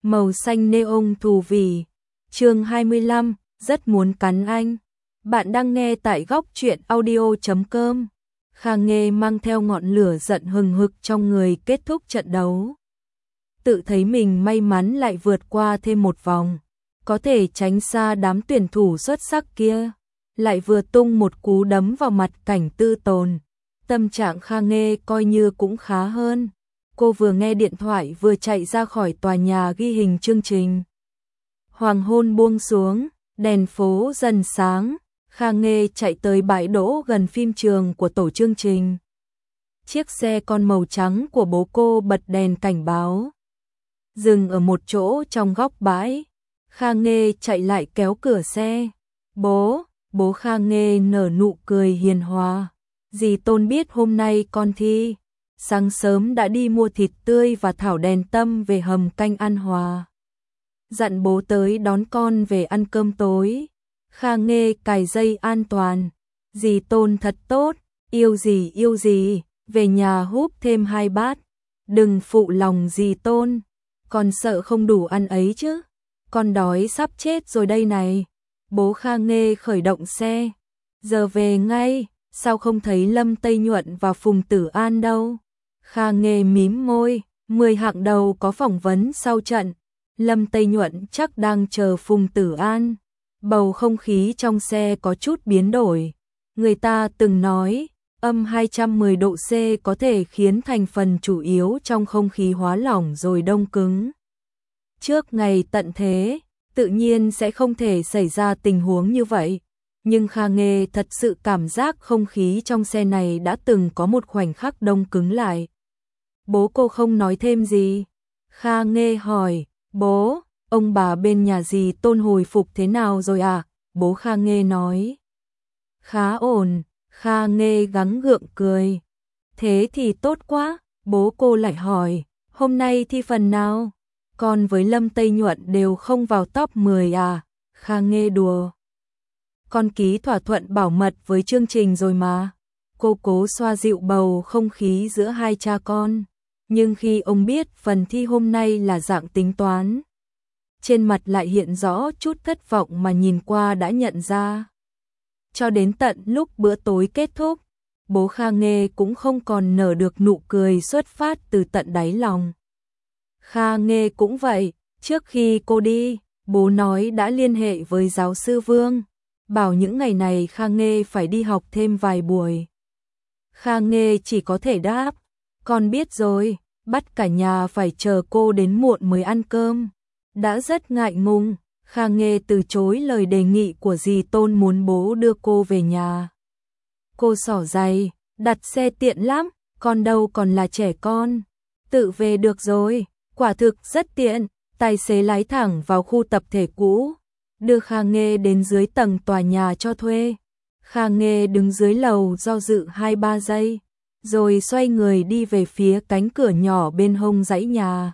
màu xanh neon thù vỉ. Chương 25, rất muốn cắn anh. Bạn đang nghe tại góc truyện audio.com. Kha Nghê mang theo ngọn lửa giận hừng hực trong người kết thúc trận đấu. Tự thấy mình may mắn lại vượt qua thêm một vòng, có thể tránh xa đám tuyển thủ xuất sắc kia, lại vừa tung một cú đấm vào mặt Cảnh Tư Tồn. Tâm trạng Kha Nghê coi như cũng khá hơn. Cô vừa nghe điện thoại vừa chạy ra khỏi tòa nhà ghi hình chương trình. Hoàng hôn buông xuống, đèn phố dần sáng, Kha Nghê chạy tới bãi đỗ gần phim trường của tổ chương trình. Chiếc xe con màu trắng của bố cô bật đèn cảnh báo, dừng ở một chỗ trong góc bãi. Kha Nghê chạy lại kéo cửa xe. Bố Kha Nghê nở nụ cười hiền hòa. Dì Tôn biết hôm nay con thi, sáng sớm đã đi mua thịt tươi và thảo đèn tâm về hầm canh An Hòa. Dặn bố tới đón con về ăn cơm tối. Kha Nghê cài dây an toàn. Dì Tôn thật tốt, yêu gì, về nhà húp thêm 2 bát. Đừng phụ lòng dì Tôn, con sợ không đủ ăn ấy chứ. Con đói sắp chết rồi đây này. Bố Kha Nghê khởi động xe. Giờ về ngay, sao không thấy Lâm Tây Nhuận và Phùng Tử An đâu? Kha Nghê mím môi, 10 hạng đầu có phỏng vấn sau trận. Lâm Tây Nhuận chắc đang chờ Phùng Tử An. Bầu không khí trong xe có chút biến đổi. Người ta từng nói, âm 210 độ C có thể khiến thành phần chủ yếu trong không khí hóa lỏng rồi đông cứng. Trước ngày tận thế, tự nhiên sẽ không thể xảy ra tình huống như vậy. Nhưng Kha Nghê thật sự cảm giác không khí trong xe này đã từng có một khoảnh khắc đông cứng lại. Bố cô không nói thêm gì? Kha Nghê hỏi. Bố, ông bà bên nhà dì Tôn hồi phục thế nào rồi à? Bố Kha Nghê nói. Khá ổn. Kha Nghê gắng gượng cười. Thế thì tốt quá. Bố cô lại hỏi. Hôm nay thi phần nào? Con với Lâm Tây Nhuận đều không vào top 10 à? Kha Nghê đùa. Con ký thỏa thuận bảo mật với chương trình rồi mà. Cô cố xoa dịu bầu không khí giữa hai cha con. Nhưng khi ông biết phần thi hôm nay là dạng tính toán, trên mặt lại hiện rõ chút thất vọng mà nhìn qua đã nhận ra. Cho đến tận lúc bữa tối kết thúc, bố Kha Nghê cũng không còn nở được nụ cười xuất phát từ tận đáy lòng. Kha Nghê cũng vậy, trước khi cô đi, bố nói đã liên hệ với giáo sư Vương, bảo những ngày này Kha Nghê phải đi học thêm vài buổi. Kha Nghê chỉ có thể đáp, con biết rồi, bắt cả nhà phải chờ cô đến muộn mới ăn cơm. Đã rất ngại ngùng, Kha Nghê từ chối lời đề nghị của dì Tôn muốn bố đưa cô về nhà. Cô xỏ giày, đặt xe tiện lắm, con đâu còn là trẻ con, tự về được rồi, quả thực rất tiện. Tài xế lái thẳng vào khu tập thể cũ, đưa Kha Nghê đến dưới tầng tòa nhà cho thuê. Kha Nghê đứng dưới lầu do dự 2-3 giây, rồi xoay người đi về phía cánh cửa nhỏ bên hông dãy nhà.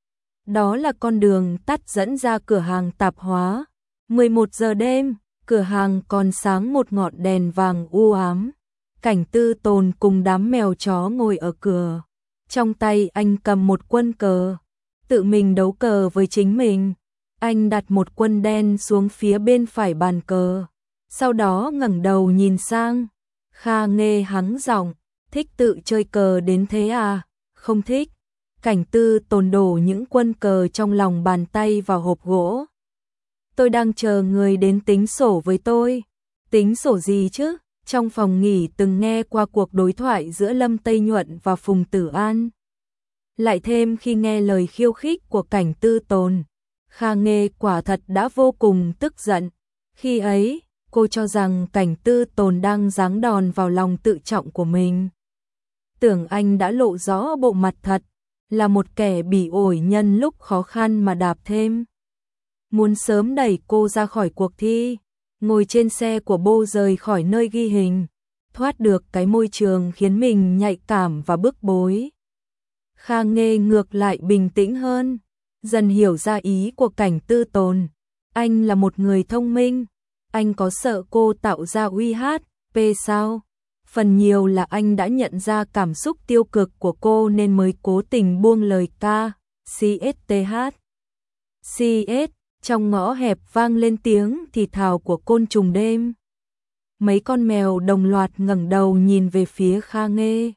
Đó là con đường tắt dẫn ra cửa hàng tạp hóa. 11 giờ đêm, cửa hàng còn sáng một ngọn đèn vàng u ám. Cảnh Tư Tồn cùng đám mèo chó ngồi ở cửa. Trong tay anh cầm một quân cờ, tự mình đấu cờ với chính mình. Anh đặt một quân đen xuống phía bên phải bàn cờ, sau đó ngẩng đầu nhìn sang. Kha Nghê hắng giọng, thích tự chơi cờ đến thế à? Không thích. Cảnh Tư Tồn đổ những quân cờ trong lòng bàn tay vào hộp gỗ. Tôi đang chờ người đến tính sổ với tôi. Tính sổ gì chứ? Trong phòng nghỉ từng nghe qua cuộc đối thoại giữa Lâm Tây Nhuận và Phùng Tử An. Lại thêm khi nghe lời khiêu khích của Cảnh Tư Tồn, Kha Nghê quả thật đã vô cùng tức giận. Khi ấy, cô cho rằng Cảnh Tư Tồn đang giáng đòn vào lòng tự trọng của mình. Tưởng anh đã lộ rõ bộ mặt thật, là một kẻ bỉ ổi nhân lúc khó khăn mà đạp thêm. Muốn sớm đẩy cô ra khỏi cuộc thi, ngồi trên xe của bô rời khỏi nơi ghi hình, thoát được cái môi trường khiến mình nhạy cảm và bức bối. Kha Nghê ngược lại bình tĩnh hơn, dần hiểu ra ý của Cảnh Tư Tồn. Anh là một người thông minh, anh có sợ cô tạo ra uy hát, sao? Phần nhiều là anh đã nhận ra cảm xúc tiêu cực của cô nên mới cố tình buông lời ca, CSTH. CS, trong ngõ hẹp vang lên tiếng thì thào của côn trùng đêm. Mấy con mèo đồng loạt ngẩng đầu nhìn về phía Kha Nghê.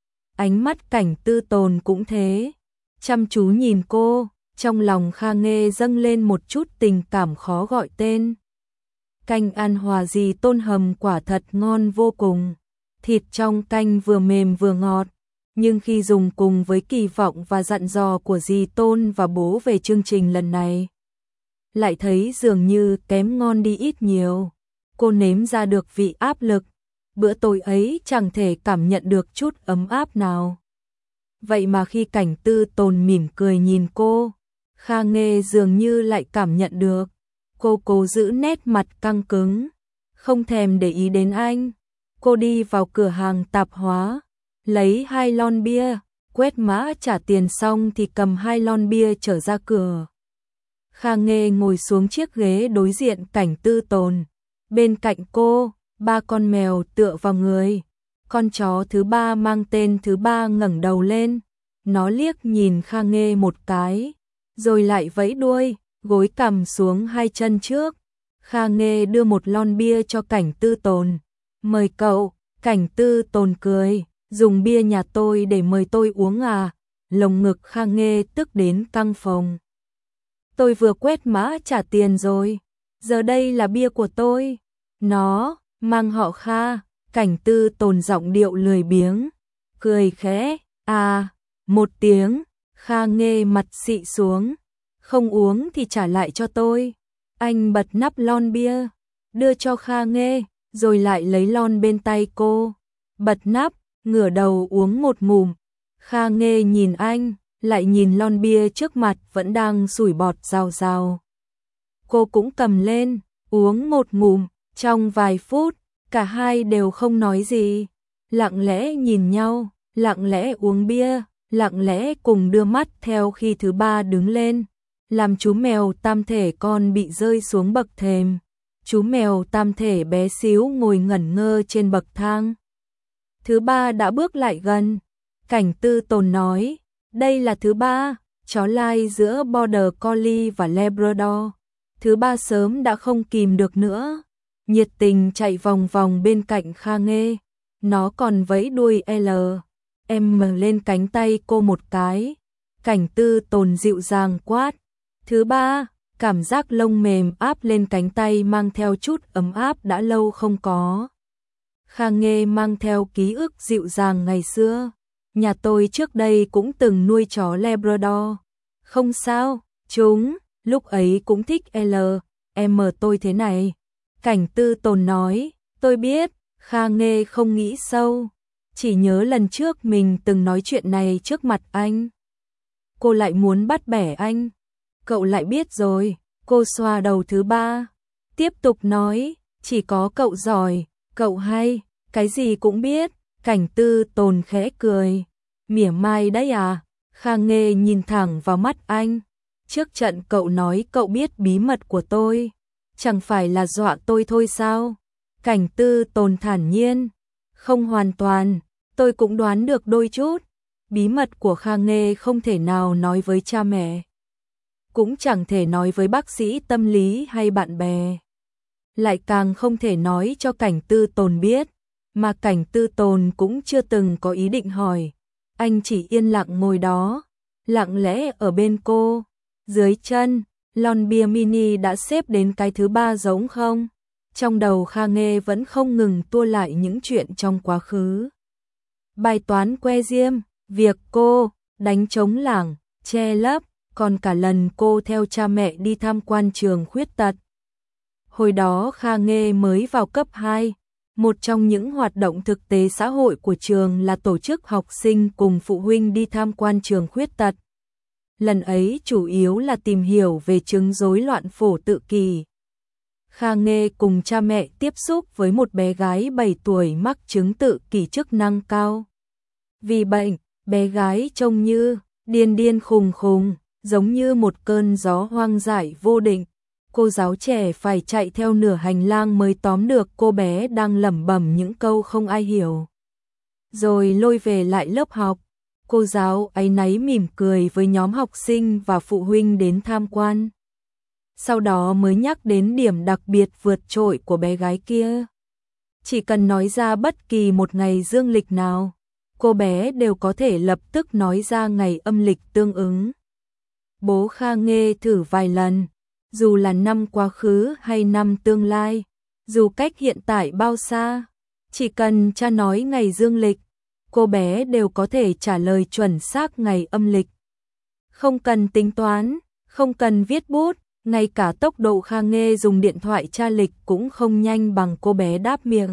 Ánh mắt Cảnh Tư Tồn cũng thế, chăm chú nhìn cô, trong lòng Kha Nghê dâng lên một chút tình cảm khó gọi tên. Canh ăn hòa dì Tôn hầm quả thật ngon vô cùng, thịt trong canh vừa mềm vừa ngọt, nhưng khi dùng cùng với kỳ vọng và dặn dò của dì Tôn và bố về chương trình lần này, lại thấy dường như kém ngon đi ít nhiều. Cô nếm ra được vị áp lực, bữa tối ấy chẳng thể cảm nhận được chút ấm áp nào. Vậy mà khi Cảnh Tư Tồn mỉm cười nhìn cô, Kha Nghê dường như lại cảm nhận được. Cô cố giữ nét mặt căng cứng, không thèm để ý đến anh. Cô đi vào cửa hàng tạp hóa, lấy 2 lon bia, quét mã trả tiền xong thì cầm 2 lon bia trở ra cửa. Kha Nghê ngồi xuống chiếc ghế đối diện Cảnh Tư Tồn. Bên cạnh cô, 3 con mèo tựa vào người. Con chó thứ 3 mang tên thứ 3 ngẩng đầu lên. Nó liếc nhìn Kha Nghê một cái, rồi lại vẫy đuôi, gối cằm xuống 2 chân trước. Kha Nghê đưa một lon bia cho Cảnh Tư Tồn. Mời cậu. Cảnh Tư Tồn cười, dùng bia nhà tôi để mời tôi uống à? Lồng ngực Kha Nghê tức đến căng phồng. Tôi vừa quét mã trả tiền rồi, giờ đây là bia của tôi. Nó mang họ Kha. Cảnh Tư Tồn giọng điệu lười biếng, cười khẽ, à, một tiếng. Kha Nghê mặt xị xuống, không uống thì trả lại cho tôi. Anh bật nắp lon bia, đưa cho Kha Nghê, rồi lại lấy lon bên tay cô, bật nắp, ngửa đầu uống một ngụm. Kha Nghê nhìn anh, lại nhìn lon bia trước mặt vẫn đang sủi bọt rào rào. Cô cũng cầm lên, uống một ngụm. Trong vài phút, cả hai đều không nói gì, lặng lẽ nhìn nhau, lặng lẽ uống bia, lặng lẽ cùng đưa mắt theo khi thứ 3 đứng lên, làm chú mèo tam thể con bị rơi xuống bậc thềm. Chú mèo tam thể bé xíu ngồi ngẩn ngơ trên bậc thang. Thứ 3 đã bước lại gần. Cảnh Tư Tồn nói, đây là thứ 3, chó lai giữa Border Collie và Labrador. Thứ 3 sớm đã không kìm được nữa, nhiệt tình chạy vòng vòng bên cạnh Kha Nghê. Nó còn vẫy đuôi L, M lên cánh tay cô một cái. Cảnh Tư Tồn dịu dàng quát, thứ 3, cảm giác lông mềm áp lên cánh tay mang theo chút ấm áp đã lâu không có. Kha Nghê mang theo ký ức dịu dàng ngày xưa. Nhà tôi trước đây cũng từng nuôi chó Labrador. Không sao, chúng lúc ấy cũng thích L, M tôi thế này. Cảnh Tư Tồn nói, tôi biết. Kha Nghê không nghĩ sâu, chỉ nhớ lần trước mình từng nói chuyện này trước mặt anh. Cô lại muốn bắt bẻ anh. Cậu lại biết rồi. Cô xoa đầu thứ 3, tiếp tục nói, chỉ có cậu giỏi, cậu hay, cái gì cũng biết. Cảnh Tư Tồn khẽ cười, mỉa mai đấy à? Kha Nghê nhìn thẳng vào mắt anh. Trước trận cậu nói cậu biết bí mật của tôi, chẳng phải là dọa tôi thôi sao? Cảnh Tư Tồn thản nhiên, không hoàn toàn, tôi cũng đoán được đôi chút. Bí mật của Kha Nghê không thể nào nói với cha mẹ, cũng chẳng thể nói với bác sĩ tâm lý hay bạn bè, lại càng không thể nói cho Cảnh Tư Tồn biết, mà Cảnh Tư Tồn cũng chưa từng có ý định hỏi. Anh chỉ yên lặng ngồi đó, lặng lẽ ở bên cô. Dưới chân, lon bia mini đã xếp đến cái thứ 3 giống không? Trong đầu Kha Nghê vẫn không ngừng tua lại những chuyện trong quá khứ. Bài toán que diêm, việc cô đánh trống lảng, che lấp, còn cả lần cô theo cha mẹ đi tham quan trường khuyết tật. Hồi đó Kha Nghê mới vào cấp 2, một trong những hoạt động thực tế xã hội của trường là tổ chức học sinh cùng phụ huynh đi tham quan trường khuyết tật. Lần ấy chủ yếu là tìm hiểu về chứng rối loạn phổ tự kỷ. Kha Nghê cùng cha mẹ tiếp xúc với một bé gái 7 tuổi mắc chứng tự kỷ chức năng cao. Vì bệnh, bé gái trông như điên điên khùng khùng, giống như một cơn gió hoang dại vô định. Cô giáo trẻ phải chạy theo nửa hành lang mới tóm được cô bé đang lẩm bẩm những câu không ai hiểu, rồi lôi về lại lớp học. Cô giáo áy náy mỉm cười với nhóm học sinh và phụ huynh đến tham quan. Sau đó mới nhắc đến điểm đặc biệt vượt trội của bé gái kia. Chỉ cần nói ra bất kỳ một ngày dương lịch nào, cô bé đều có thể lập tức nói ra ngày âm lịch tương ứng. Bố Kha Nghê thử vài lần, dù là năm quá khứ hay năm tương lai, dù cách hiện tại bao xa, chỉ cần cha nói ngày dương lịch, cô bé đều có thể trả lời chuẩn xác ngày âm lịch. Không cần tính toán, không cần viết bút, ngay cả tốc độ Kha Nghê dùng điện thoại tra lịch cũng không nhanh bằng cô bé đáp miệng.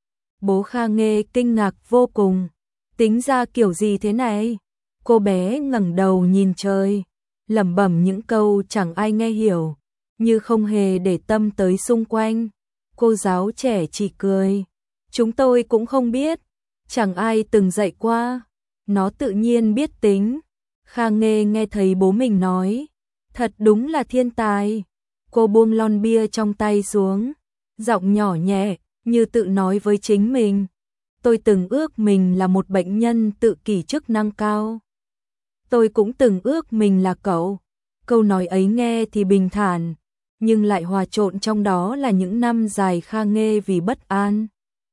Bố Kha Nghê kinh ngạc vô cùng, tính ra kiểu gì thế này? Cô bé ngẩng đầu nhìn trời, lẩm bẩm những câu chẳng ai nghe hiểu, như không hề để tâm tới xung quanh. Cô giáo trẻ chỉ cười, chúng tôi cũng không biết, chẳng ai từng dạy qua, nó tự nhiên biết tính. Kha Nghê nghe thấy bố mình nói, thật đúng là thiên tài. Cô buông lon bia trong tay xuống, giọng nhỏ nhẹ, như tự nói với chính mình. Tôi từng ước mình là một bệnh nhân tự kỷ chức năng cao. Tôi cũng từng ước mình là cậu. Câu nói ấy nghe thì bình thản, nhưng lại hòa trộn trong đó là những năm dài Kha Nghê vì bất an,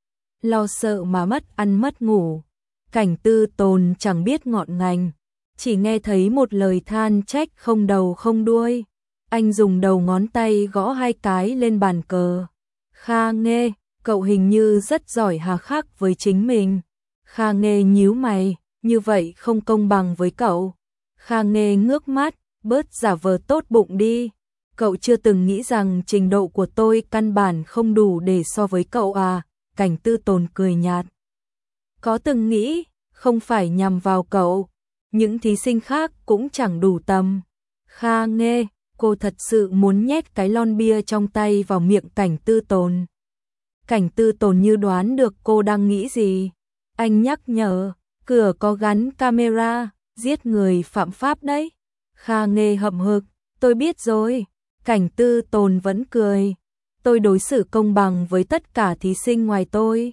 lo sợ mà mất ăn mất ngủ. Cảnh Tư Tồn chẳng biết ngọn ngành, chỉ nghe thấy một lời than trách không đầu không đuôi. Anh dùng đầu ngón tay gõ 2 cái lên bàn cờ. Kha Nghê, cậu hình như rất giỏi hà khắc với chính mình. Kha Nghê nhíu mày, như vậy không công bằng với cậu. Kha Nghê ngước mắt, bớt giả vờ tốt bụng đi. Cậu chưa từng nghĩ rằng trình độ của tôi căn bản không đủ để so với cậu à? Cảnh Tư Tồn cười nhạt. Có từng nghĩ, không phải nhằm vào cậu, những thí sinh khác cũng chẳng đủ tầm. Kha Nghê, cô thật sự muốn nhét cái lon bia trong tay vào miệng Cảnh Tư Tồn. Cảnh Tư Tồn như đoán được cô đang nghĩ gì. Anh nhắc nhở, cửa có gắn camera, giết người phạm pháp đấy. Kha Nghê hậm hực, tôi biết rồi. Cảnh Tư Tồn vẫn cười, tôi đối xử công bằng với tất cả thí sinh ngoài tôi.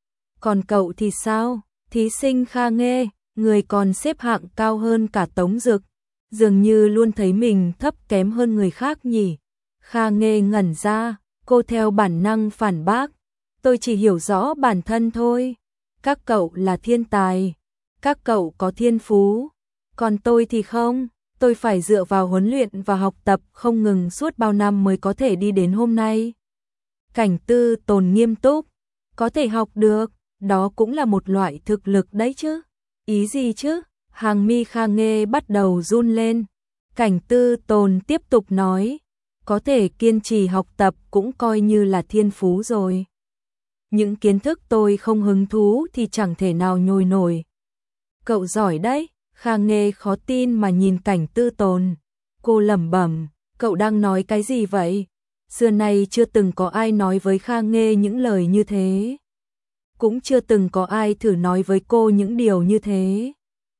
Còn cậu thì sao? Thí sinh Kha Nghê, người còn xếp hạng cao hơn cả Tống Dực, dường như luôn thấy mình thấp kém hơn người khác nhỉ. Kha Nghê ngẩn ra, cô theo bản năng phản bác, tôi chỉ hiểu rõ bản thân thôi. Các cậu là thiên tài, các cậu có thiên phú, còn tôi thì không. Tôi phải dựa vào huấn luyện và học tập không ngừng suốt bao năm mới có thể đi đến hôm nay. Cảnh Tư Tồn nghiêm túc, có thể học được, đó cũng là một loại thực lực đấy chứ. Ý gì chứ? Hàng mi Kha Nghê bắt đầu run lên. Cảnh Tư Tồn tiếp tục nói, có thể kiên trì học tập cũng coi như là thiên phú rồi. Những kiến thức tôi không hứng thú thì chẳng thể nào nhồi nổi. Cậu giỏi đấy. Kha Nghê khó tin mà nhìn Cảnh Tư Tồn. Cô lẩm bẩm, cậu đang nói cái gì vậy? Xưa nay chưa từng có ai nói với Kha Nghê những lời như thế. Cũng chưa từng có ai thử nói với cô những điều như thế.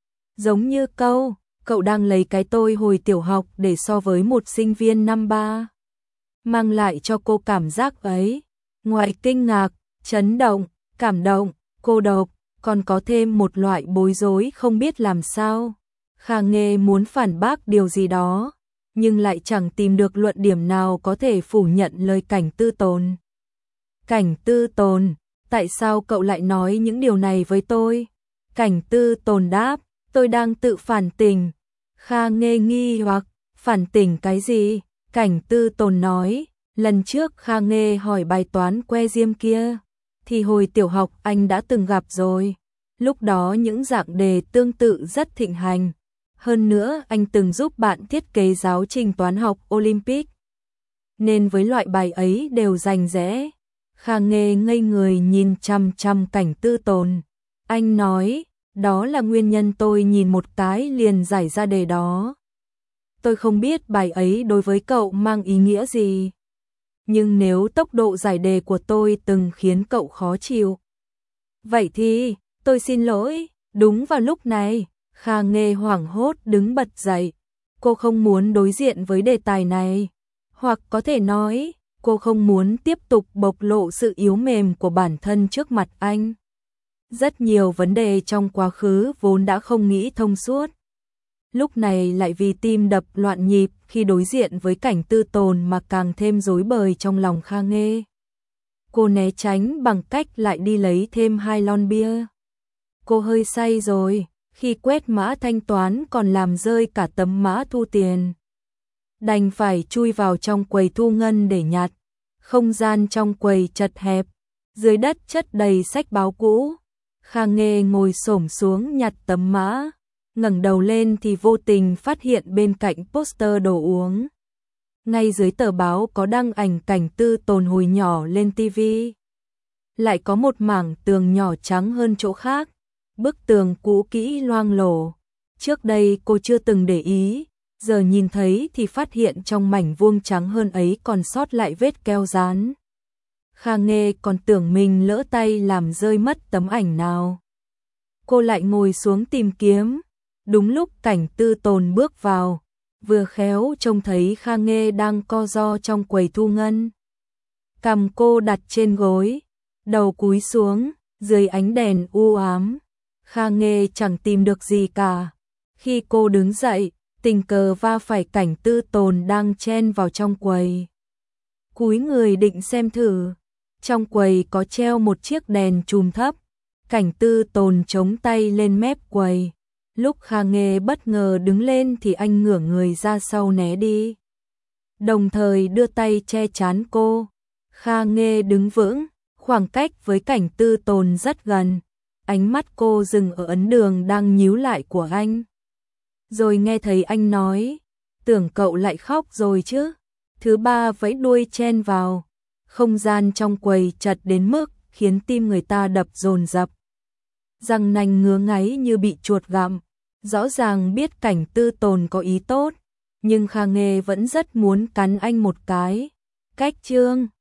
Giống như câu, cậu đang lấy cái tôi hồi tiểu học để so với một sinh viên năm 3. Mang lại cho cô cảm giác ấy. Ngoài kinh ngạc, chấn động, cảm động, cô độc, còn có thêm một loại bối rối không biết làm sao. Kha Nghê muốn phản bác điều gì đó, nhưng lại chẳng tìm được luận điểm nào có thể phủ nhận lời Cảnh Tư Tồn. Cảnh Tư Tồn, tại sao cậu lại nói những điều này với tôi? Cảnh Tư Tồn đáp, tôi đang tự phản tỉnh. Kha Nghê nghi hoặc, phản tỉnh cái gì? Cảnh Tư Tồn nói, lần trước Kha Nghê hỏi bài toán que diêm kia, thì hồi tiểu học anh đã từng gặp rồi. Lúc đó những dạng đề tương tự rất thịnh hành. Hơn nữa anh từng giúp bạn thiết kế giáo trình toán học Olympic. Nên với loại bài ấy đều rành rẽ. Kha Nghê ngây người nhìn chằm chằm Cảnh Tư Tồn. Anh nói, đó là nguyên nhân tôi nhìn một cái liền giải ra đề đó. Tôi không biết bài ấy đối với cậu mang ý nghĩa gì. Nhưng nếu tốc độ giải đề của tôi từng khiến cậu khó chịu, vậy thì, tôi xin lỗi. Đúng vào lúc này, Kha Nghê hoảng hốt đứng bật dậy. Cô không muốn đối diện với đề tài này. Hoặc có thể nói, cô không muốn tiếp tục bộc lộ sự yếu mềm của bản thân trước mặt anh. Rất nhiều vấn đề trong quá khứ vốn đã không nghĩ thông suốt. Lúc này lại vì tim đập loạn nhịp khi đối diện với cảnh Tư Tồn mà càng thêm rối bời trong lòng Kha Nghê. Cô né tránh bằng cách lại đi lấy thêm 2 lon bia. Cô hơi say rồi, khi quét mã thanh toán còn làm rơi cả tấm mã thu tiền. Đành phải chui vào trong quầy thu ngân để nhặt. Không gian trong quầy chật hẹp, dưới đất chất đầy sách báo cũ. Kha Nghê ngồi xổm xuống nhặt tấm mã, ngẩng đầu lên thì vô tình phát hiện bên cạnh poster đồ uống. Ngay dưới tờ báo có đăng ảnh cảnh Tư Tồn hồi nhỏ lên tivi. Lại có một mảng tường nhỏ trắng hơn chỗ khác, bức tường cũ kỹ loang lổ. Trước đây cô chưa từng để ý, giờ nhìn thấy thì phát hiện trong mảnh vuông trắng hơn ấy còn sót lại vết keo dán. Kha Nghê còn tưởng mình lỡ tay làm rơi mất tấm ảnh nào. Cô lại ngồi xuống tìm kiếm. Đúng lúc cảnh Tư Tồn bước vào, vừa khéo trông thấy Kha Nghê đang co ro trong quầy thu ngân. Cằm cô đặt trên gối, đầu cúi xuống, dưới ánh đèn u ám. Kha Nghê chẳng tìm được gì cả. Khi cô đứng dậy, tình cờ va phải cảnh Tư Tồn đang chen vào trong quầy. Cúi người định xem thử, trong quầy có treo một chiếc đèn chùm thấp. Cảnh Tư Tồn chống tay lên mép quầy. Lúc Kha Nghê bất ngờ đứng lên thì anh ngửa người ra sau né đi, đồng thời đưa tay che trán cô. Kha Nghê đứng vững, khoảng cách với cảnh Tư Tồn rất gần. Ánh mắt cô dừng ở ấn đường đang nhíu lại của anh. Rồi nghe thấy anh nói, tưởng cậu lại khóc rồi chứ. Thứ ba vẫy đuôi chen vào. Không gian trong quầy chật đến mức khiến tim người ta đập dồn dập. Răng nanh ngứa ngáy như bị chuột gặm. Rõ ràng biết cảnh Tư Tồn có ý tốt, nhưng Kha Nghê vẫn rất muốn cắn anh một cái. Cách chương